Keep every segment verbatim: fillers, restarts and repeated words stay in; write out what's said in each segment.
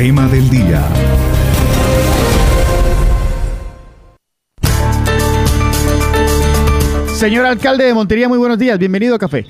Tema del día. Señor alcalde de Montería, muy buenos días. Bienvenido a Café.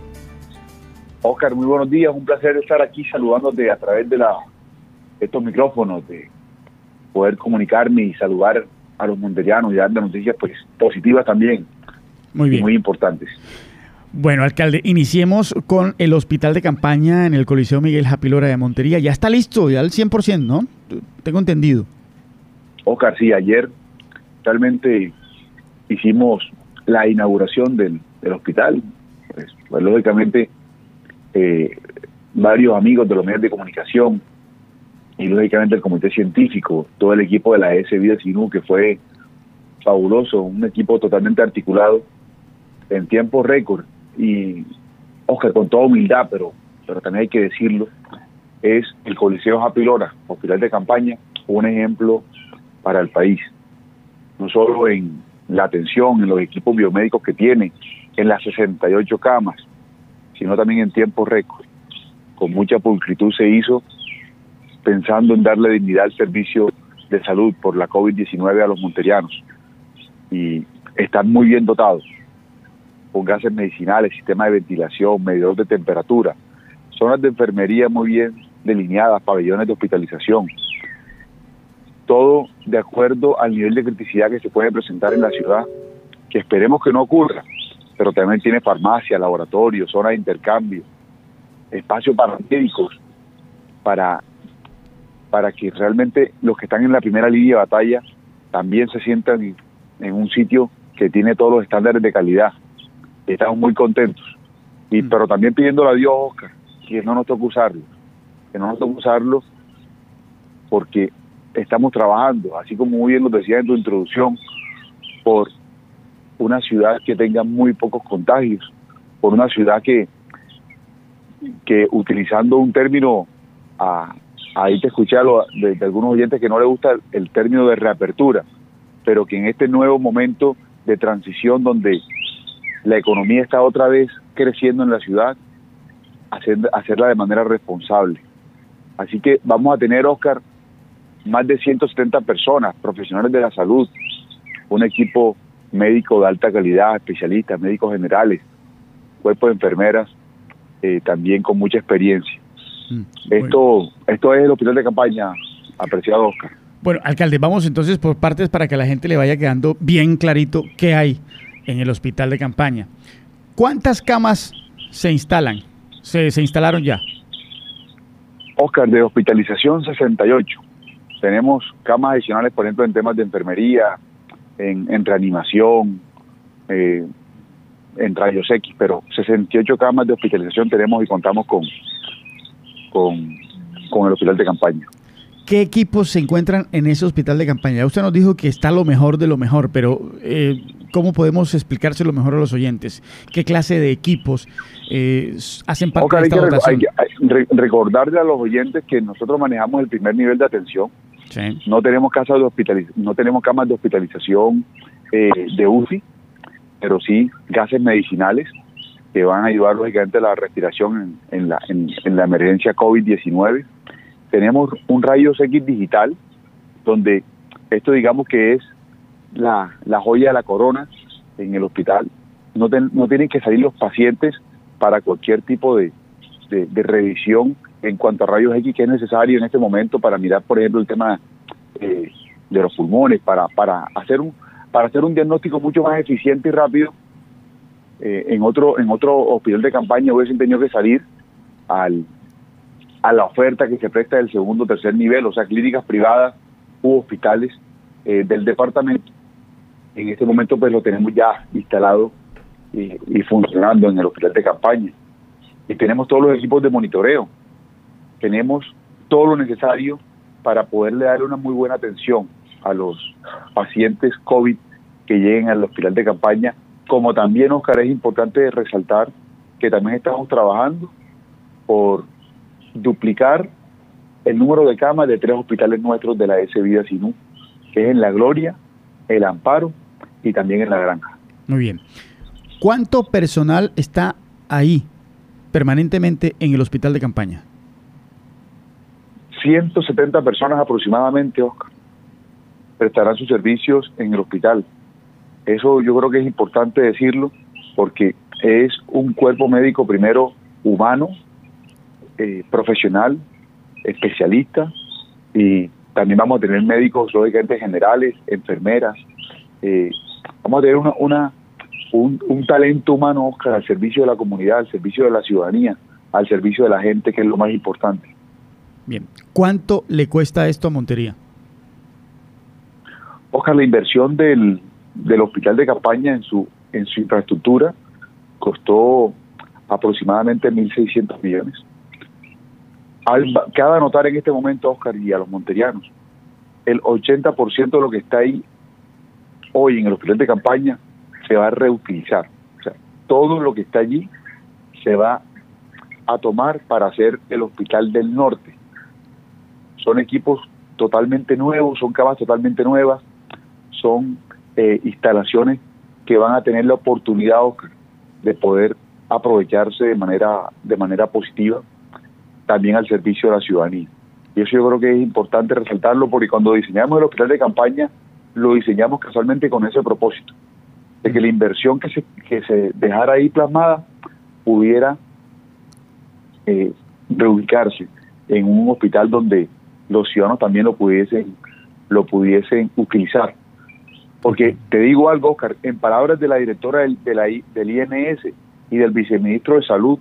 Oscar, muy buenos días. Un placer estar aquí saludándote a través de la, estos micrófonos, de poder comunicarme y saludar a los monterianos y dar noticias pues positivas también. Muy bien. Y muy importantes. Bueno, alcalde, iniciemos con el hospital de campaña en el Coliseo Miguel Japilora de Montería. Ya está listo, ya al cien por ciento, ¿no? Tengo entendido. Oscar, sí, ayer realmente hicimos la inauguración del, del hospital. Pues, pues lógicamente, eh, varios amigos de los medios de comunicación y lógicamente el comité científico, todo el equipo de la E S Vida Sinú, que fue fabuloso, un equipo totalmente articulado en tiempo récord. Y, Oscar, con toda humildad, pero, pero también hay que decirlo, es el Coliseo Japilora, hospital de campaña, un ejemplo para el país, no solo en la atención, en los equipos biomédicos que tiene, en las sesenta y ocho camas, sino también en tiempo récord. Con mucha pulcritud se hizo, pensando en darle dignidad al servicio de salud por la COVID diecinueve a los monterianos. Y están muy bien dotados, con gases medicinales, sistema de ventilación, medidor de temperatura, zonas de enfermería muy bien delineadas, pabellones de hospitalización. Todo de acuerdo al nivel de criticidad que se puede presentar en la ciudad, que esperemos que no ocurra, pero también tiene farmacia, laboratorio, zona de intercambio, espacio para médicos, para, para que realmente los que están en la primera línea de batalla también se sientan en, en un sitio que tiene todos los estándares de calidad. Estamos muy contentos, y mm. pero también pidiéndole a Dios, Oscar, que no nos toque usarlo, que no nos toque usarlo porque estamos trabajando, así como muy bien lo decía en tu introducción, por una ciudad que tenga muy pocos contagios, por una ciudad que, que utilizando un término, a, ahí te escuché a lo, de, de algunos oyentes que no les gusta el, el término de reapertura, pero que en este nuevo momento de transición donde la economía está otra vez creciendo en la ciudad, hacer, hacerla de manera responsable. Así que vamos a tener, Oscar, más de ciento setenta personas, profesionales de la salud, un equipo médico de alta calidad, especialistas, médicos generales, cuerpo de enfermeras, eh, también con mucha experiencia. Mm, esto, bueno. esto es el hospital de campaña, apreciado Oscar. Bueno, alcalde, vamos entonces por partes para que a la gente le vaya quedando bien clarito qué hay en el hospital de campaña. ¿Cuántas camas se instalan? Se, se instalaron ya. Oscar, de hospitalización sesenta y ocho. Tenemos camas adicionales, por ejemplo, en temas de enfermería, en, en reanimación, eh, en rayos X, pero sesenta y ocho camas de hospitalización tenemos y contamos con, con, con el hospital de campaña. ¿Qué equipos se encuentran en ese hospital de campaña? Usted nos dijo que está lo mejor de lo mejor, pero eh, ¿cómo podemos explicárselo mejor a los oyentes? ¿Qué clase de equipos eh, hacen parte okay, de esta dotación? Hay que hay, re, recordarle a los oyentes que nosotros manejamos el primer nivel de atención. Sí. No tenemos casas de hospitaliz- no tenemos camas de hospitalización eh, de U C I, pero sí gases medicinales que van a ayudar lógicamente a la respiración en, en, la, en, en la emergencia COVID diecinueve. Tenemos un rayos X digital, donde esto digamos que es la, la joya de la corona en el hospital. No, ten, no tienen que salir los pacientes para cualquier tipo de, de, de revisión en cuanto a rayos X que es necesario en este momento para mirar, por ejemplo, el tema eh, de los pulmones, para, para, hacer un, para hacer un diagnóstico mucho más eficiente y rápido. Eh, en otro en otro hospital de campaña hubiesen tenido que salir al a la oferta que se presta del segundo o tercer nivel, o sea, clínicas privadas u hospitales eh, del departamento. En este momento pues lo tenemos ya instalado y, y funcionando en el hospital de campaña. Y tenemos todos los equipos de monitoreo, tenemos todo lo necesario para poderle dar una muy buena atención a los pacientes COVID que lleguen al hospital de campaña, como también, Oscar, es importante resaltar que también estamos trabajando por duplicar el número de camas de tres hospitales nuestros de la E S Vida Sinú, que es en La Gloria, El Amparo y también en La Granja. Muy bien. ¿Cuánto personal está ahí permanentemente en el hospital de campaña? ciento setenta personas aproximadamente, Oscar, prestarán sus servicios en el hospital. Eso yo creo que es importante decirlo, porque es un cuerpo médico primero humano, eh, profesional, especialista, y también vamos a tener médicos, lógicamente generales, enfermeras. Eh, vamos a tener una, una un, un talento humano, Oscar, al servicio de la comunidad, al servicio de la ciudadanía, al servicio de la gente, que es lo más importante. Bien, ¿cuánto le cuesta esto a Montería? Oscar, la inversión del, del hospital de campaña en su en su infraestructura costó aproximadamente mil seiscientos millones. Al, cabe anotar en este momento, Oscar, y a los monterianos, el ochenta por ciento de lo que está ahí hoy en el hospital de campaña se va a reutilizar. O sea, todo lo que está allí se va a tomar para hacer el hospital del norte. Son equipos totalmente nuevos, son camas totalmente nuevas, son eh, instalaciones que van a tener la oportunidad, Oscar, de poder aprovecharse de manera de manera positiva también al servicio de la ciudadanía. Y eso yo creo que es importante resaltarlo, porque cuando diseñamos el hospital de campaña lo diseñamos casualmente con ese propósito, de que la inversión que se, que se dejara ahí plasmada pudiera eh, reubicarse en un hospital donde los ciudadanos también lo pudiesen lo pudiesen utilizar. Porque te digo algo, Oscar, en palabras de la directora del, de la, del I N S y del viceministro de Salud,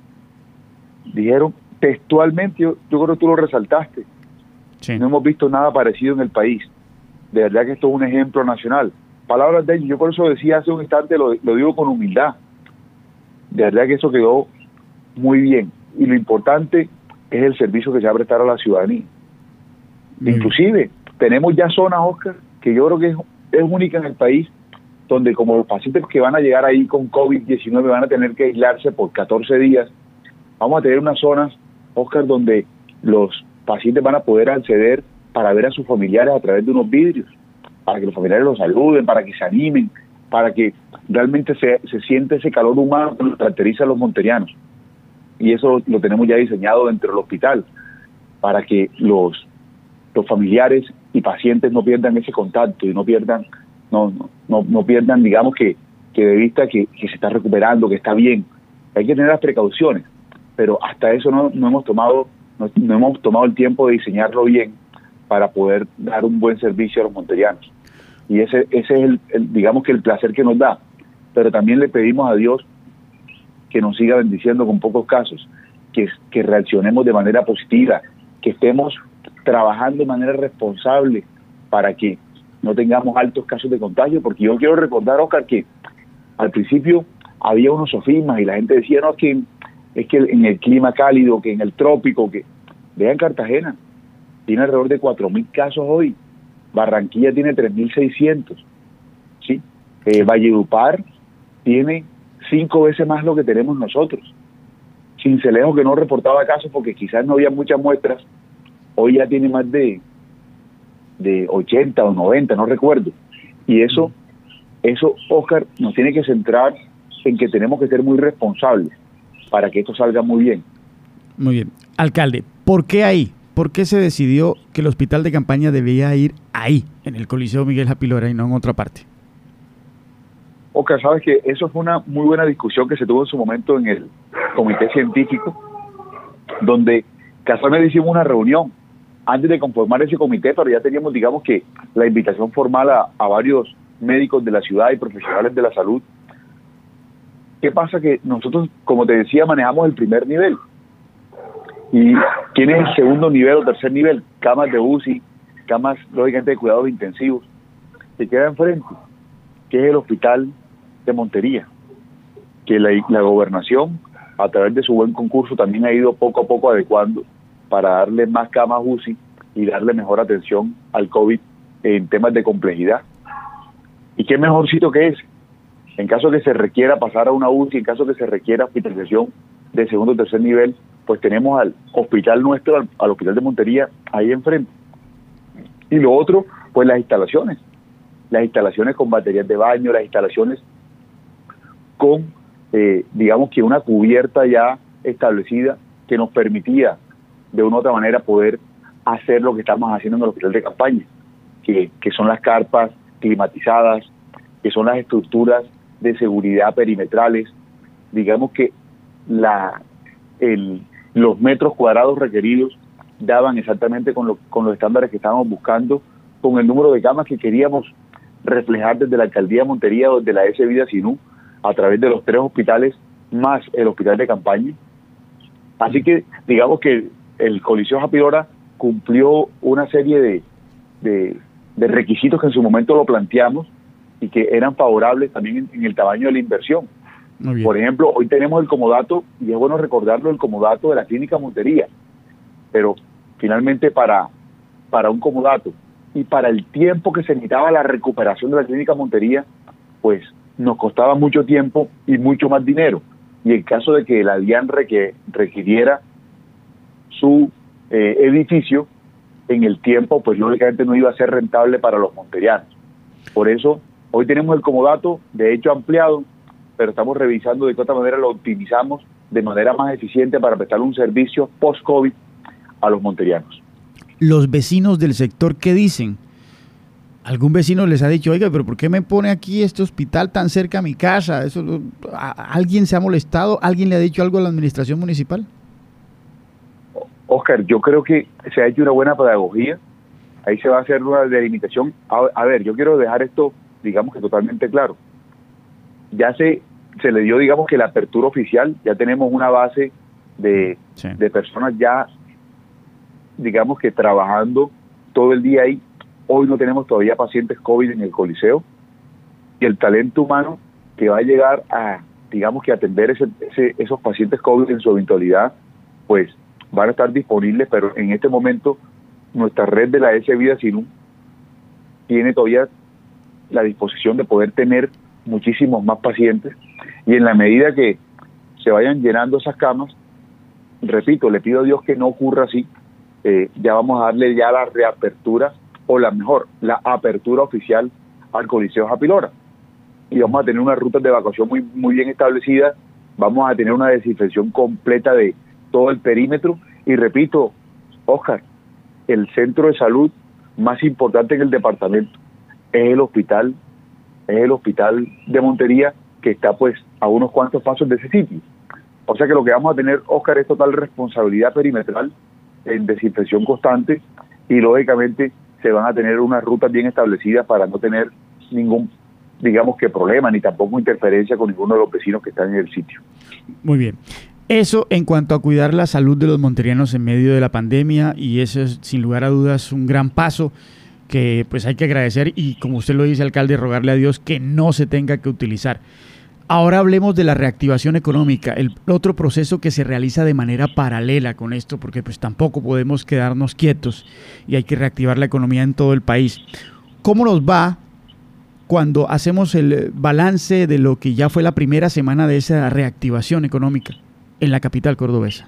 dijeron textualmente, yo, yo creo que tú lo resaltaste, sí. No hemos visto nada parecido en el país. De verdad que esto es un ejemplo nacional. Palabras de ellos, yo por eso decía hace un instante, lo, lo digo con humildad. De verdad que eso quedó muy bien. Y lo importante es el servicio que se va a prestar a la ciudadanía. Mm. Inclusive, tenemos ya zonas, Oscar, que yo creo que es, es única en el país, donde como los pacientes que van a llegar ahí con COVID diecinueve van a tener que aislarse por catorce días, vamos a tener unas zonas, Oscar, donde los pacientes van a poder acceder para ver a sus familiares a través de unos vidrios, para que los familiares los saluden, para que se animen, para que realmente se, se siente ese calor humano que nos caracteriza a los monterianos. Y eso lo tenemos ya diseñado dentro del hospital, para que los, los familiares y pacientes no pierdan ese contacto y no pierdan, no, no, no pierdan, digamos, que, que de vista que, que se está recuperando, que está bien. Hay que tener las precauciones, pero hasta eso no, no hemos tomado no, no hemos tomado el tiempo de diseñarlo bien para poder dar un buen servicio a los monterianos. Y ese ese es el, el digamos que el placer que nos da. Pero también le pedimos a Dios que nos siga bendiciendo con pocos casos, que, que reaccionemos de manera positiva, que estemos trabajando de manera responsable para que no tengamos altos casos de contagio, porque yo quiero recordar, Oscar, que al principio había unos sofismas y la gente decía, no, es que es que en el clima cálido, que en el trópico, que vean Cartagena, tiene alrededor de cuatro mil casos hoy, Barranquilla tiene tres mil seiscientos, ¿sí? Eh, Valledupar tiene cinco veces más lo que tenemos nosotros. Sincelejo, que no reportaba casos porque quizás no había muchas muestras, hoy ya tiene más de, de ochenta o noventa, no recuerdo. Y eso, eso, Oscar, nos tiene que centrar en que tenemos que ser muy responsables para que esto salga muy bien. Muy bien. Alcalde, ¿por qué ahí? ¿Por qué se decidió que el hospital de campaña debía ir ahí, en el Coliseo Miguel Japilora y no en otra parte? Oscar, sabes que eso fue una muy buena discusión que se tuvo en su momento en el comité científico, donde casualmente hicimos una reunión antes de conformar ese comité, pero ya teníamos, digamos que, la invitación formal a, a varios médicos de la ciudad y profesionales de la salud. ¿Qué pasa? Que nosotros, como te decía, manejamos el primer nivel. ¿Y quién es el segundo nivel o tercer nivel? Camas de U C I, camas, lógicamente, de cuidados intensivos. Se queda enfrente, que es el hospital de Montería, que la, la gobernación, a través de su buen concurso, también ha ido poco a poco adecuando para darle más camas U C I y darle mejor atención al COVID en temas de complejidad. ¿Y qué mejor sitio que ese? En caso que se requiera pasar a una U C I, en caso que se requiera hospitalización de segundo o tercer nivel, pues tenemos al hospital nuestro, al, al hospital de Montería, ahí enfrente. Y lo otro, pues las instalaciones. Las instalaciones con baterías de baño, las instalaciones con, eh, digamos que una cubierta ya establecida que nos permitía de una u otra manera poder hacer lo que estamos haciendo en el hospital de campaña, que, que son las carpas climatizadas, que son las estructuras de seguridad perimetrales. Digamos que la, el, los metros cuadrados requeridos daban exactamente con, lo, con los estándares que estábamos buscando, con el número de camas que queríamos reflejar desde la alcaldía de Montería o desde la S. Vida Sinú, a través de los tres hospitales más el hospital de campaña. Así que digamos que el Coliseo Happy Lora cumplió una serie de, de, de requisitos que en su momento lo planteamos y que eran favorables también en, en el tamaño de la inversión. Por ejemplo, hoy tenemos el comodato, y es bueno recordarlo, el comodato de la Clínica Montería, pero finalmente para, para un comodato y para el tiempo que se necesitaba la recuperación de la Clínica Montería, pues nos costaba mucho tiempo y mucho más dinero. Y en caso de que la DIAN requiere, requiriera su eh, edificio en el tiempo, pues lógicamente no iba a ser rentable para los monterianos. Por eso hoy tenemos el comodato, de hecho ampliado, pero estamos revisando de qué otra manera lo optimizamos de manera más eficiente para prestar un servicio post-COVID a los monterianos. Los vecinos del sector, ¿qué dicen? ¿Algún vecino les ha dicho, oiga, pero por qué me pone aquí este hospital tan cerca a mi casa? Eso, ¿alguien se ha molestado? ¿Alguien le ha dicho algo a la administración municipal? Oscar, yo creo que se ha hecho una buena pedagogía. Ahí se va a hacer una delimitación. A, a ver, yo quiero dejar esto, digamos que totalmente claro. Ya se, se le dio, digamos que la apertura oficial, ya tenemos una base de, sí. de personas ya, digamos que trabajando todo el día ahí. Hoy no tenemos todavía pacientes COVID en el Coliseo, y el talento humano que va a llegar a, digamos que atender ese, ese, esos pacientes COVID en su eventualidad, pues van a estar disponibles, pero en este momento nuestra red de la S. Vida Sinú tiene todavía la disposición de poder tener muchísimos más pacientes, y en la medida que se vayan llenando esas camas, repito, le pido a Dios que no ocurra así, eh, ya vamos a darle ya la reapertura, o la mejor, la apertura oficial al Coliseo Happy Lora, y vamos a tener unas rutas de evacuación muy, muy bien establecidas, vamos a tener una desinfección completa de todo el perímetro, y repito, Oscar, el centro de salud más importante en el departamento es el hospital es el hospital de Montería, que está pues a unos cuantos pasos de ese sitio. O sea que lo que vamos a tener, Oscar, es total responsabilidad perimetral en desinfección constante, y lógicamente se van a tener unas rutas bien establecidas para no tener ningún, digamos que problema, ni tampoco interferencia con ninguno de los vecinos que están en el sitio. Muy bien. Eso en cuanto a cuidar la salud de los monterianos en medio de la pandemia, y eso es sin lugar a dudas un gran paso que pues hay que agradecer, y como usted lo dice, alcalde, rogarle a Dios que no se tenga que utilizar. Ahora hablemos de la reactivación económica, el otro proceso que se realiza de manera paralela con esto, porque pues tampoco podemos quedarnos quietos y hay que reactivar la economía en todo el país. ¿Cómo nos va cuando hacemos el balance de lo que ya fue la primera semana de esa reactivación económica en la capital cordobesa?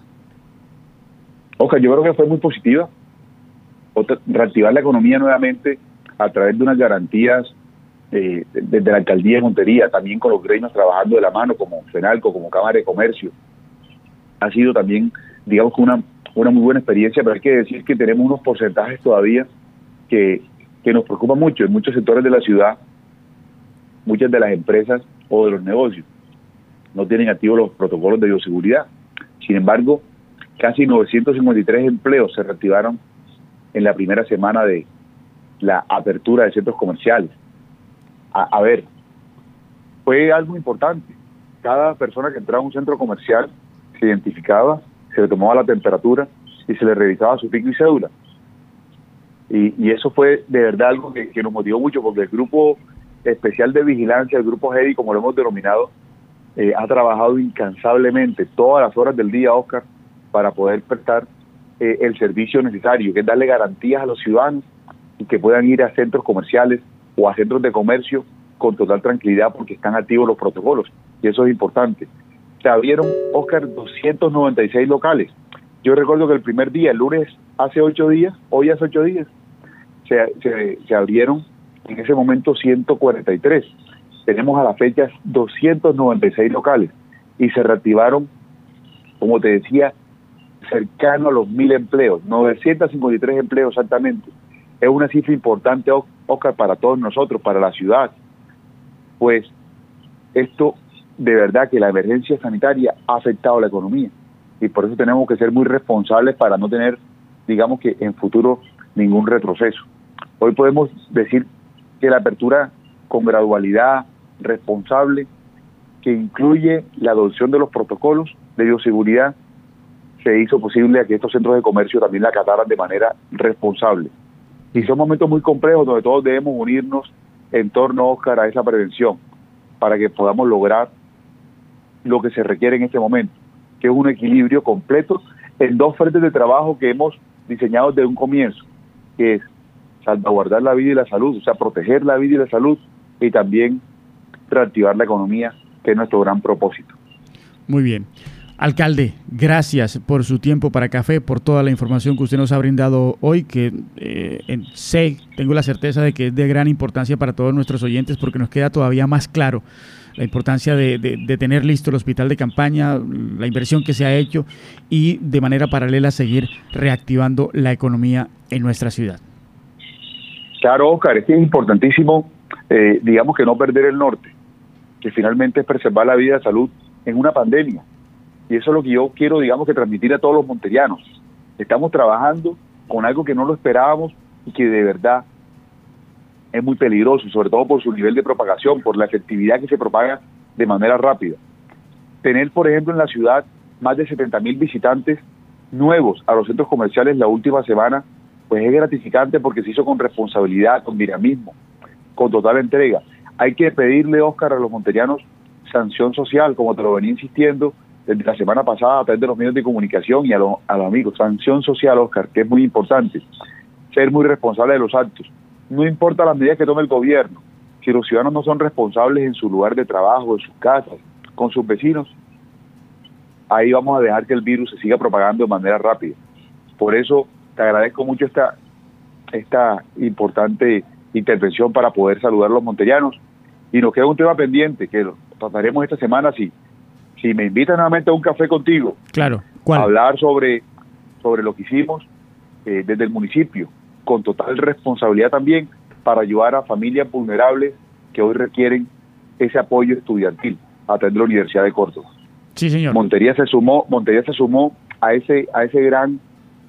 Ojalá, yo creo que fue muy positiva. Otra, reactivar la economía nuevamente a través de unas garantías eh, desde la alcaldía de Montería, también con los gremios trabajando de la mano, como FENALCO, como Cámara de Comercio. Ha sido también, digamos que una, una muy buena experiencia, pero hay que decir que tenemos unos porcentajes todavía que, que nos preocupan mucho. En muchos sectores de la ciudad, muchas de las empresas o de los negocios no tienen activos los protocolos de bioseguridad. Sin embargo, casi novecientos cincuenta y tres empleos se reactivaron en la primera semana de la apertura de centros comerciales. A, a ver, fue algo importante. Cada persona que entraba a un centro comercial se identificaba, se le tomaba la temperatura y se le revisaba su pico y cédula. Y, y eso fue de verdad algo que, que nos motivó mucho, porque el grupo especial de vigilancia, el grupo G E D I, como lo hemos denominado, eh, ha trabajado incansablemente todas las horas del día, Oscar, para poder prestar eh, el servicio necesario, que es darle garantías a los ciudadanos y que puedan ir a centros comerciales o a centros de comercio con total tranquilidad, porque están activos los protocolos, y eso es importante. Se abrieron, Oscar, doscientos noventa y seis locales. Yo recuerdo que el primer día, el lunes, hace ocho días, hoy hace ocho días, se, se, se abrieron en ese momento ciento cuarenta y tres. Tenemos a la fecha doscientos noventa y seis locales, y se reactivaron, como te decía, cercano a los mil empleos, novecientos cincuenta y tres empleos exactamente. Es una cifra importante, Oscar, para todos nosotros, para la ciudad. Pues esto, de verdad que la emergencia sanitaria ha afectado la economía y por eso tenemos que ser muy responsables para no tener, digamos que en futuro, ningún retroceso. Hoy podemos decir que la apertura con gradualidad, responsable, que incluye la adopción de los protocolos de bioseguridad, se hizo posible a que estos centros de comercio también la acataran de manera responsable. Y son momentos muy complejos donde todos debemos unirnos en torno, Oscar, a esa prevención para que podamos lograr lo que se requiere en este momento, que es un equilibrio completo en dos frentes de trabajo que hemos diseñado desde un comienzo, que es salvaguardar la vida y la salud, o sea, proteger la vida y la salud y también reactivar la economía, que es nuestro gran propósito. Muy bien. Alcalde, gracias por su tiempo para Café, por toda la información que usted nos ha brindado hoy, que eh, en, sé, tengo la certeza de que es de gran importancia para todos nuestros oyentes, porque nos queda todavía más claro la importancia de, de, de tener listo el hospital de campaña, la inversión que se ha hecho y de manera paralela seguir reactivando la economía en nuestra ciudad. Claro, Oscar, es que es importantísimo, eh, digamos que no perder el norte, que finalmente es preservar la vida y la salud en una pandemia. Y eso es lo que yo quiero, digamos, que transmitir a todos los monterianos. Estamos trabajando con algo que no lo esperábamos y que de verdad es muy peligroso, sobre todo por su nivel de propagación, por la efectividad que se propaga de manera rápida. Tener, por ejemplo, en la ciudad más de setenta mil visitantes nuevos a los centros comerciales la última semana, pues es gratificante porque se hizo con responsabilidad, con dinamismo, con total entrega. Hay que pedirle, Oscar, a los monterianos sanción social, como te lo venía insistiendo, desde la semana pasada a través de los medios de comunicación y a, lo, a los amigos. Sanción social, Oscar, que es muy importante. Ser muy responsable de los actos. No importa las medidas que tome el gobierno. Si los ciudadanos no son responsables en su lugar de trabajo, en sus casas, con sus vecinos, ahí vamos a dejar que el virus se siga propagando de manera rápida. Por eso te agradezco mucho esta, esta importante intervención para poder saludar a los monterianos. Y nos queda un tema pendiente que lo trataremos esta semana si Si me invitan nuevamente a un café contigo, claro, ¿cuál? A hablar sobre, sobre lo que hicimos eh, desde el municipio, con total responsabilidad también, para ayudar a familias vulnerables que hoy requieren ese apoyo estudiantil a través de la Universidad de Córdoba. Sí, señor. Montería se sumó, Montería se sumó a ese, a ese gran,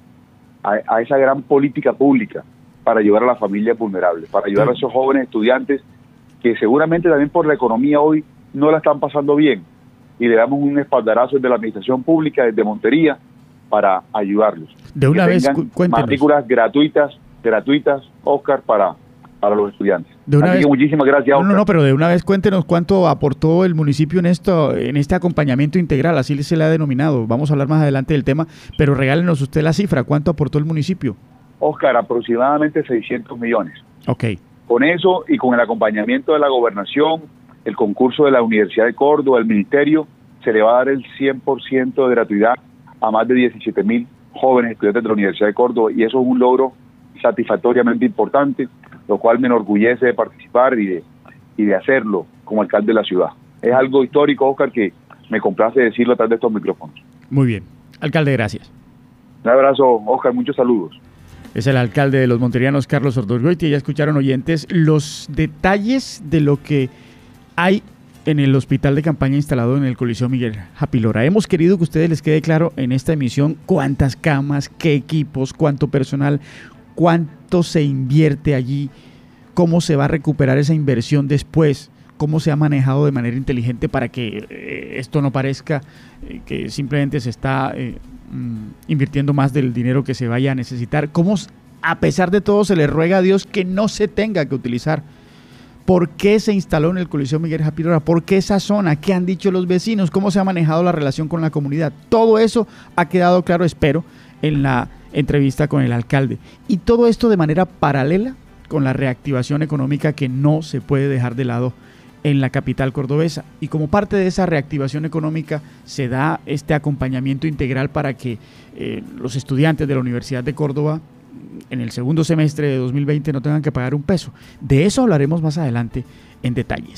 a, a esa gran política pública para ayudar a las familias vulnerables, para ayudar sí. a esos jóvenes estudiantes que seguramente también por la economía hoy no la están pasando bien. Y le damos un espaldarazo desde la administración pública, desde Montería, para ayudarlos. De una que vez, cuéntenos. Matrículas gratuitas, gratuitas, Oscar, para, para los estudiantes. De una Así vez, que muchísimas gracias, Oscar. No, no, no, pero de una vez cuéntenos cuánto aportó el municipio en esto, en este acompañamiento integral, así se le ha denominado. Vamos a hablar más adelante del tema, pero regálenos usted la cifra, ¿cuánto aportó el municipio? Oscar, aproximadamente seiscientos millones. Ok. Con eso y con el acompañamiento de la gobernación, el concurso de la Universidad de Córdoba, el ministerio, se le va a dar el cien por ciento de gratuidad a más de diecisiete mil jóvenes estudiantes de la Universidad de Córdoba, y eso es un logro satisfactoriamente importante, lo cual me enorgullece de participar y de, y de hacerlo como alcalde de la ciudad. Es algo histórico, Oscar, que me complace decirlo a través de estos micrófonos. Muy bien. Alcalde, gracias. Un abrazo, Oscar, muchos saludos. Es el alcalde de los monterianos, Carlos Ordóñez. Ya escucharon, oyentes, los detalles de lo que hay en el hospital de campaña instalado en el Coliseo Miguel Japilora. Hemos querido que a ustedes les quede claro en esta emisión cuántas camas, qué equipos, cuánto personal, cuánto se invierte allí, cómo se va a recuperar esa inversión después, cómo se ha manejado de manera inteligente para que eh, esto no parezca eh, que simplemente se está eh, mm, invirtiendo más del dinero que se vaya a necesitar, cómo a pesar de todo se le ruega a Dios que no se tenga que utilizar. ¿Por qué se instaló en el Coliseo Miguel Japilora? ¿Por qué esa zona? ¿Qué han dicho los vecinos? ¿Cómo se ha manejado la relación con la comunidad? Todo eso ha quedado claro, espero, en la entrevista con el alcalde. Y todo esto de manera paralela con la reactivación económica que no se puede dejar de lado en la capital cordobesa. Y como parte de esa reactivación económica se da este acompañamiento integral para que eh, los estudiantes de la Universidad de Córdoba en el segundo semestre de dos mil veinte no tengan que pagar un peso. De eso hablaremos más adelante en detalles.